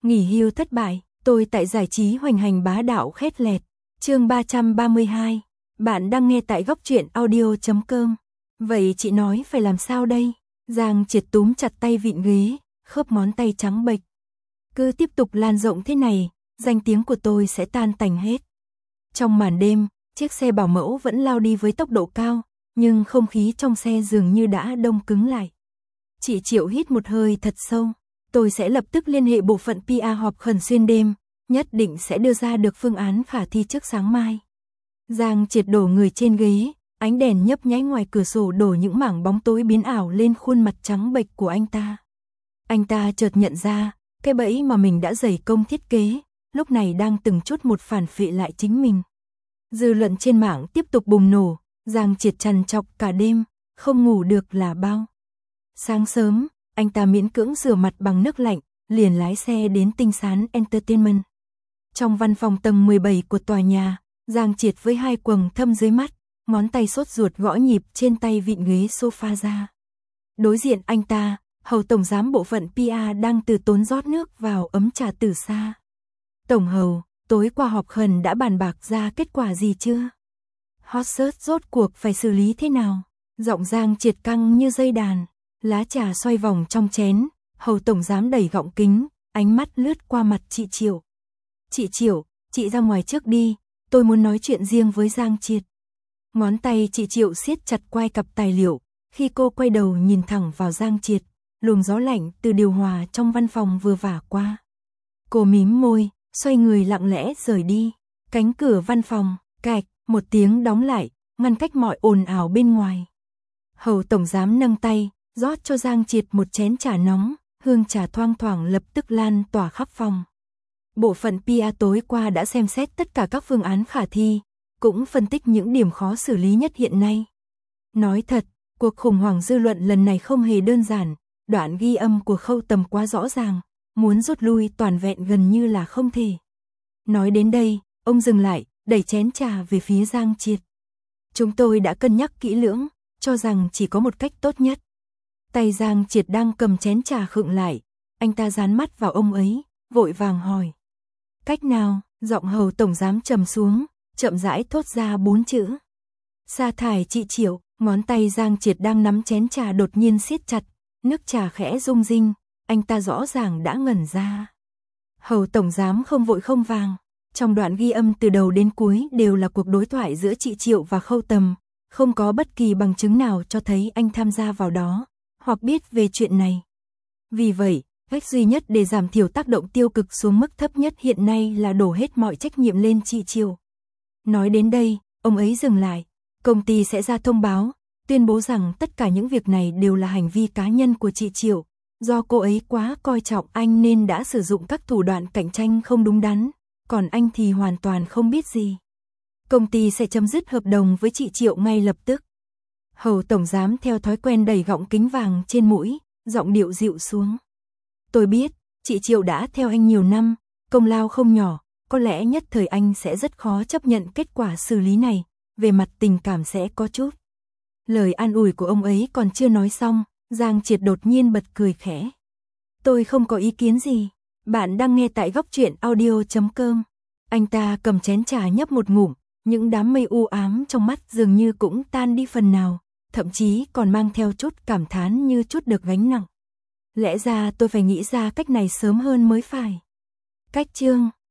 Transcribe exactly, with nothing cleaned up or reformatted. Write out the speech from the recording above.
Nghỉ hưu thất bại, tôi tại giải trí hoành hành bá đạo khét lẹt. Chương ba trăm ba mươi hai. Bạn đang nghe tại góc truyện audio chấm com. Vậy chị nói phải làm sao đây? Giang Triệt túm chặt tay vịn ghế, khớp ngón tay trắng bệch. Cứ tiếp tục lan rộng thế này, danh tiếng của tôi sẽ tan tành hết. Trong màn đêm, chiếc xe bảo mẫu vẫn lao đi với tốc độ cao, nhưng không khí trong xe dường như đã đông cứng lại. Chị Triệu hít một hơi thật sâu. Tôi sẽ lập tức liên hệ bộ phận pê e họp khẩn xuyên đêm, nhất định sẽ đưa ra được phương án khả thi trước sáng mai. Giang Triệt đổ người trên ghế, ánh đèn nhấp nháy ngoài cửa sổ đổ những mảng bóng tối biến ảo lên khuôn mặt trắng bệch của anh ta. Anh ta chợt nhận ra, cái bẫy mà mình đã dày công thiết kế, lúc này đang từng chút một phản phệ lại chính mình. Dư luận trên mạng tiếp tục bùng nổ, Giang Triệt trằn trọc cả đêm, không ngủ được là bao. Sáng sớm, anh ta miễn cưỡng rửa mặt bằng nước lạnh, liền lái xe đến Tinh Sán Entertainment. Trong văn phòng tầng mười bảy của tòa nhà, Giang Triệt với hai quầng thâm dưới mắt, ngón tay sốt ruột gõ nhịp trên tay vịn ghế sofa ra. Đối diện anh ta, Hầu Tổng Giám bộ phận pê e đang từ tốn rót nước vào ấm trà từ xa. Tổng Hầu, tối qua họp khẩn đã bàn bạc ra kết quả gì chưa? Hot search rốt cuộc phải xử lý thế nào? Giọng Giang Triệt căng như dây đàn. Lá trà xoay vòng trong chén, Hầu Tổng Giám đẩy gọng kính, ánh mắt lướt qua mặt chị Triệu. Chị Triệu, chị ra ngoài trước đi, tôi muốn nói chuyện riêng với Giang Triệt. Ngón tay chị Triệu siết chặt quai cặp tài liệu, khi cô quay đầu nhìn thẳng vào Giang Triệt, luồng gió lạnh từ điều hòa trong văn phòng vừa vả qua. Cô mím môi, xoay người lặng lẽ rời đi, cánh cửa văn phòng, cạch, một tiếng đóng lại, ngăn cách mọi ồn ào bên ngoài. Hầu Tổng Giám nâng tay, rót cho Giang Triệt một chén trà nóng, hương trà thoang thoảng lập tức lan tỏa khắp phòng. Bộ phận pê e tối qua đã xem xét tất cả các phương án khả thi, cũng phân tích những điểm khó xử lý nhất hiện nay. Nói thật, cuộc khủng hoảng dư luận lần này không hề đơn giản, đoạn ghi âm của Khâu Tầm quá rõ ràng, muốn rút lui toàn vẹn gần như là không thể. Nói đến đây, ông dừng lại, đẩy chén trà về phía Giang Triệt. Chúng tôi đã cân nhắc kỹ lưỡng, cho rằng chỉ có một cách tốt nhất. Tay Giang Triệt đang cầm chén trà khựng lại, anh ta dán mắt vào ông ấy, vội vàng hỏi. Cách nào? Giọng Hầu Tổng Giám trầm xuống, chậm rãi thốt ra bốn chữ. Sa thải chị Triệu, ngón tay Giang Triệt đang nắm chén trà đột nhiên siết chặt, nước trà khẽ rung rinh, anh ta rõ ràng đã ngẩn ra. Hầu Tổng Giám không vội không vàng, trong đoạn ghi âm từ đầu đến cuối đều là cuộc đối thoại giữa chị Triệu và Khâu Tầm, không có bất kỳ bằng chứng nào cho thấy anh tham gia vào đó, hoặc biết về chuyện này. Vì vậy, cách duy nhất để giảm thiểu tác động tiêu cực xuống mức thấp nhất hiện nay là đổ hết mọi trách nhiệm lên chị Triệu. Nói đến đây, ông ấy dừng lại, công ty sẽ ra thông báo, tuyên bố rằng tất cả những việc này đều là hành vi cá nhân của chị Triệu, do cô ấy quá coi trọng anh nên đã sử dụng các thủ đoạn cạnh tranh không đúng đắn, còn anh thì hoàn toàn không biết gì. Công ty sẽ chấm dứt hợp đồng với chị Triệu ngay lập tức. Hầu Tổng Giám theo thói quen đẩy gọng kính vàng trên mũi, giọng điệu dịu xuống. Tôi biết, chị Triệu đã theo anh nhiều năm, công lao không nhỏ, có lẽ nhất thời anh sẽ rất khó chấp nhận kết quả xử lý này, về mặt tình cảm sẽ có chút. Lời an ủi của ông ấy còn chưa nói xong, Giang Triệt đột nhiên bật cười khẽ. Tôi không có ý kiến gì, bạn đang nghe tại góc truyện audio chấm com. Anh ta cầm chén trà nhấp một ngụm, những đám mây u ám trong mắt dường như cũng tan đi phần nào, thậm chí còn mang theo chút cảm thán như chút được gánh nặng. Lẽ ra tôi phải nghĩ ra cách này sớm hơn mới phải. Cách chương